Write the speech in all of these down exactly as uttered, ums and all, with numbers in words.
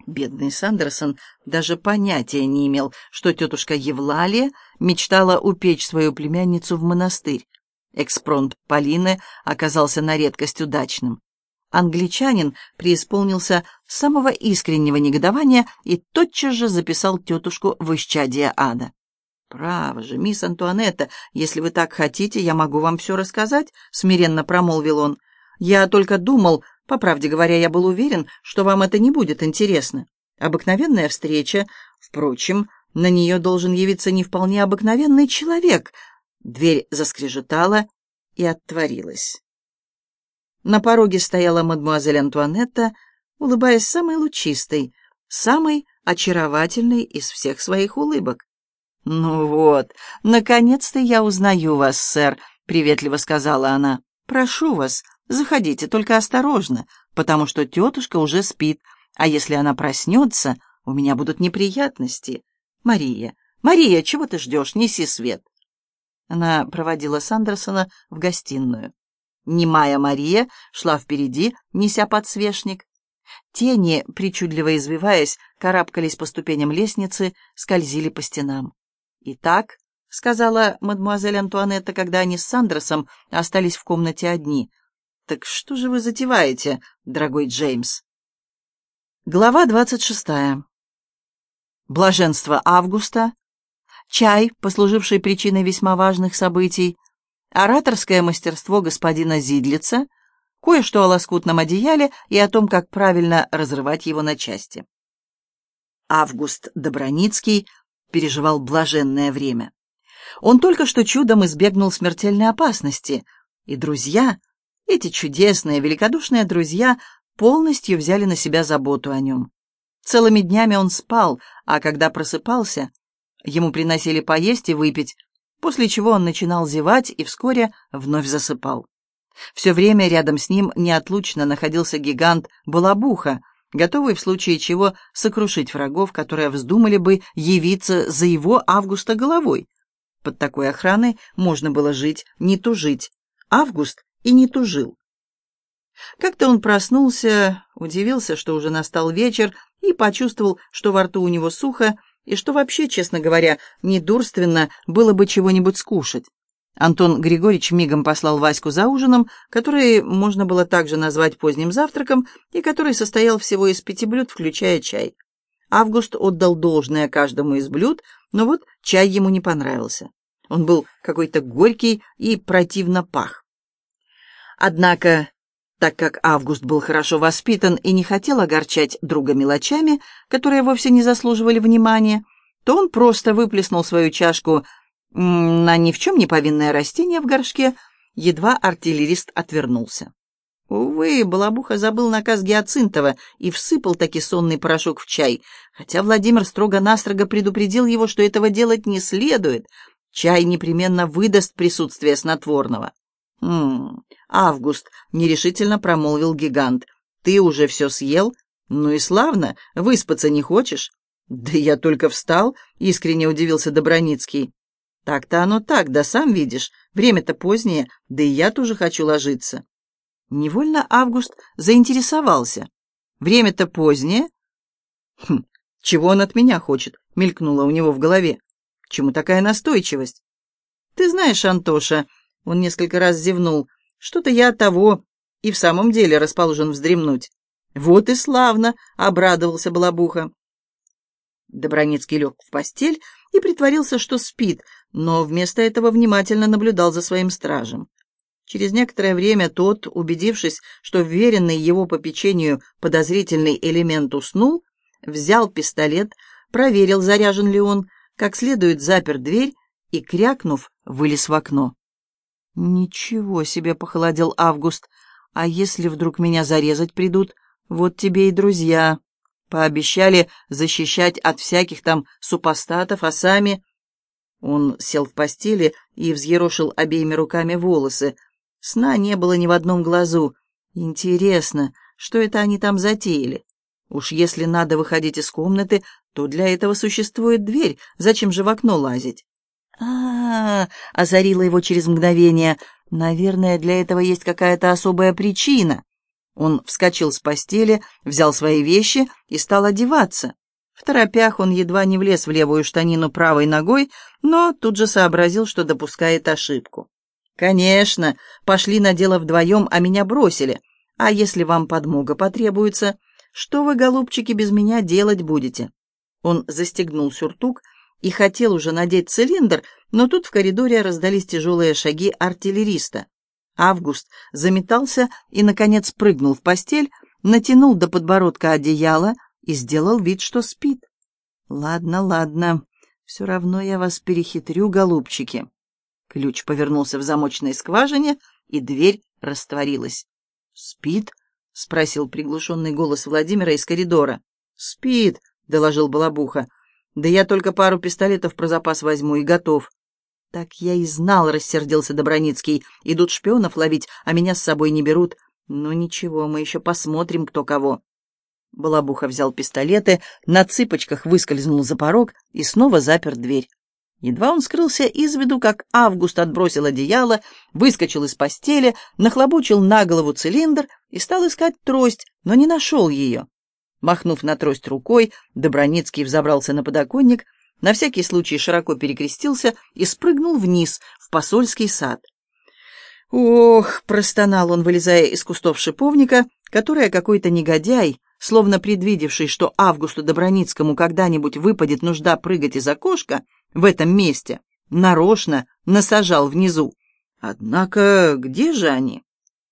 Бедный Сандерсон даже понятия не имел, что тетушка Евлалия мечтала упечь свою племянницу в монастырь. Экспромт Полины оказался на редкость удачным. Англичанин преисполнился самого искреннего негодования и тотчас же записал тетушку в исчадие ада. «Право же, мисс Антуанетта, если вы так хотите, я могу вам все рассказать», — смиренно промолвил он. «Я только думал, по правде говоря, я был уверен, что вам это не будет интересно. Обыкновенная встреча, впрочем, на нее должен явиться не вполне обыкновенный человек». Дверь заскрежетала и отворилась. На пороге стояла мадемуазель Антуанетта, улыбаясь самой лучистой, самой очаровательной из всех своих улыбок. «Ну вот, наконец-то я узнаю вас, сэр», — приветливо сказала она. «Прошу вас, заходите, только осторожно, потому что тетушка уже спит, а если она проснется, у меня будут неприятности. Мария, Мария, чего ты ждешь? Неси свет». Она проводила Сандерсона в гостиную. Немая Мария шла впереди, неся подсвечник. Тени, причудливо извиваясь, карабкались по ступеням лестницы, скользили по стенам. «Итак», — сказала мадемуазель Антуанетта, когда они с Сандерсом остались в комнате одни, — «так что же вы затеваете, дорогой Джеймс?» Глава двадцать шестая. Блаженство Августа, чай, послуживший причиной весьма важных событий, ораторское мастерство господина Зидлица, кое-что о лоскутном одеяле и о том, как правильно разрывать его на части. Август Добраницкий переживал блаженное время. Он только что чудом избегнул смертельной опасности, и друзья, эти чудесные, великодушные друзья, полностью взяли на себя заботу о нем. Целыми днями он спал, а когда просыпался, ему приносили поесть и выпить, после чего он начинал зевать и вскоре вновь засыпал. Все время рядом с ним неотлучно находился гигант Балабуха, готовый в случае чего сокрушить врагов, которые вздумали бы явиться за его Августа головой. Под такой охраной можно было жить, не тужить. Август и не тужил. Как-то он проснулся, удивился, что уже настал вечер, и почувствовал, что во рту у него сухо, и что вообще, честно говоря, недурственно было бы чего-нибудь скушать. Антон Григорьевич мигом послал Ваську за ужином, который можно было также назвать поздним завтраком, и который состоял всего из пяти блюд, включая чай. Август отдал должное каждому из блюд, но вот чай ему не понравился. Он был какой-то горький и противно пах. Однако, так как Август был хорошо воспитан и не хотел огорчать друга мелочами, которые вовсе не заслуживали внимания, то он просто выплеснул свою чашку на ни в чем не повинное растение в горшке, едва артиллерист отвернулся. Увы, Балабуха забыл наказ Гиацинтова и всыпал таки сонный порошок в чай, хотя Владимир строго-настрого предупредил его, что этого делать не следует. Чай непременно выдаст присутствие снотворного. «М-м, Август», — нерешительно промолвил гигант, — «ты уже все съел? Ну и славно, выспаться не хочешь?» «Да я только встал», — искренне удивился Добраницкий. «Так-то оно так, да сам видишь, время-то позднее, да и я тоже хочу ложиться». Невольно Август заинтересовался. «Время-то позднее?» «Хм, чего он от меня хочет?» — мелькнуло у него в голове. «К чему такая настойчивость?» «Ты знаешь, Антоша», — он несколько раз зевнул, — «что-то я того и в самом деле расположен вздремнуть». «Вот и славно!» — обрадовался Балабуха. Добраницкий лег в постель и притворился, что спит, но вместо этого внимательно наблюдал за своим стражем. Через некоторое время тот, убедившись, что вверенный его попечению подозрительный элемент уснул, взял пистолет, проверил, заряжен ли он, как следует запер дверь и, крякнув, вылез в окно. «Ничего себе!» — похолодел Август. «А если вдруг меня зарезать придут? Вот тебе и друзья. Пообещали защищать от всяких там супостатов, а сами...» Он сел в постели и взъерошил обеими руками волосы. Сна не было ни в одном глазу. Интересно, что это они там затеяли? Уж если надо выходить из комнаты, то для этого существует дверь. Зачем же в окно лазить? А-а-а! Озарило его через мгновение. Наверное, для этого есть какая-то особая причина. Он вскочил с постели, взял свои вещи и стал одеваться. В торопях он едва не влез в левую штанину правой ногой, но тут же сообразил, что допускает ошибку. «Конечно, пошли на дело вдвоем, а меня бросили. А если вам подмога потребуется, что вы, голубчики, без меня делать будете?» Он застегнул сюртук и хотел уже надеть цилиндр, но тут в коридоре раздались тяжелые шаги артиллериста. Август заметался и, наконец, прыгнул в постель, натянул до подбородка одеяло и сделал вид, что спит. «Ладно, ладно, все равно я вас перехитрю, голубчики». Ключ повернулся в замочной скважине, и дверь растворилась. «Спит?» — спросил приглушенный голос Владимира из коридора. «Спит», — доложил Балабуха. «Да я только пару пистолетов про запас возьму и готов». «Так я и знал», — рассердился Доброницкий. «Идут шпионов ловить, а меня с собой не берут. Ну ничего, мы еще посмотрим, кто кого». Балабуха взял пистолеты, на цыпочках выскользнул за порог и снова запер дверь. Едва он скрылся из виду, как Август отбросил одеяло, выскочил из постели, нахлобучил на голову цилиндр и стал искать трость, но не нашел ее. Махнув на трость рукой, Доброницкий взобрался на подоконник, на всякий случай широко перекрестился и спрыгнул вниз, в посольский сад. «Ох!» — простонал он, вылезая из кустов шиповника, которые какой-то негодяй, словно предвидевший, что Августу Доброницкому когда-нибудь выпадет нужда прыгать из окошка в этом месте, нарочно насажал внизу. Однако где же они?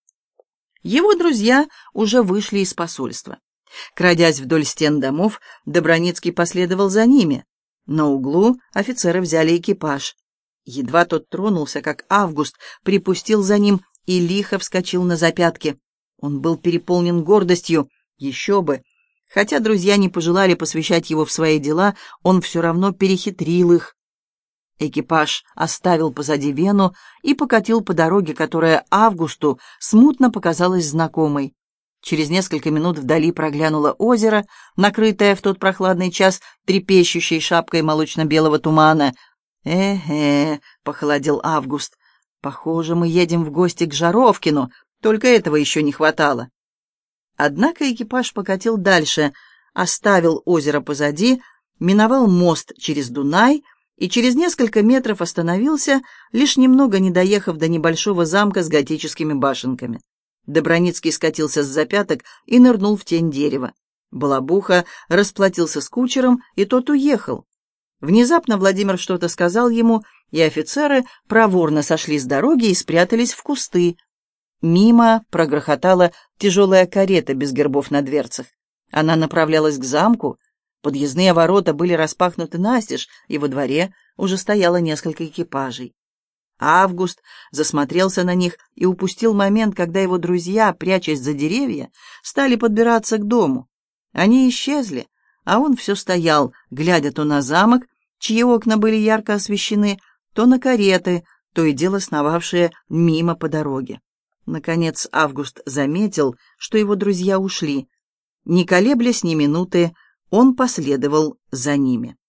Его друзья уже вышли из посольства. Крадясь вдоль стен домов, Доброницкий последовал за ними. На углу офицеры взяли экипаж. Едва тот тронулся, как Август припустил за ним и лихо вскочил на запятки. Он был переполнен гордостью. Еще бы! Хотя друзья не пожелали посвящать его в свои дела, он все равно перехитрил их. Экипаж оставил позади Вену и покатил по дороге, которая Августу смутно показалась знакомой. Через несколько минут вдали проглянуло озеро, накрытое в тот прохладный час трепещущей шапкой молочно-белого тумана. «Э-э», — похолодел Август, — «похоже, мы едем в гости к Жаровкину, только этого еще не хватало». Однако экипаж покатил дальше, оставил озеро позади, миновал мост через Дунай и через несколько метров остановился, лишь немного не доехав до небольшого замка с готическими башенками. Доброницкий скатился с запяток и нырнул в тень дерева. Балабуха расплатился с кучером, и тот уехал. Внезапно Владимир что-то сказал ему, и офицеры проворно сошли с дороги и спрятались в кусты. Мимо прогрохотала тяжелая карета без гербов на дверцах. Она направлялась к замку. Подъездные ворота были распахнуты настежь, и во дворе уже стояло несколько экипажей. Август засмотрелся на них и упустил момент, когда его друзья, прячась за деревья, стали подбираться к дому. Они исчезли, а он все стоял, глядя то на замок, чьи окна были ярко освещены, то на кареты, то и дело сновавшие мимо по дороге. Наконец Август заметил, что его друзья ушли. Не колеблясь ни минуты, он последовал за ними.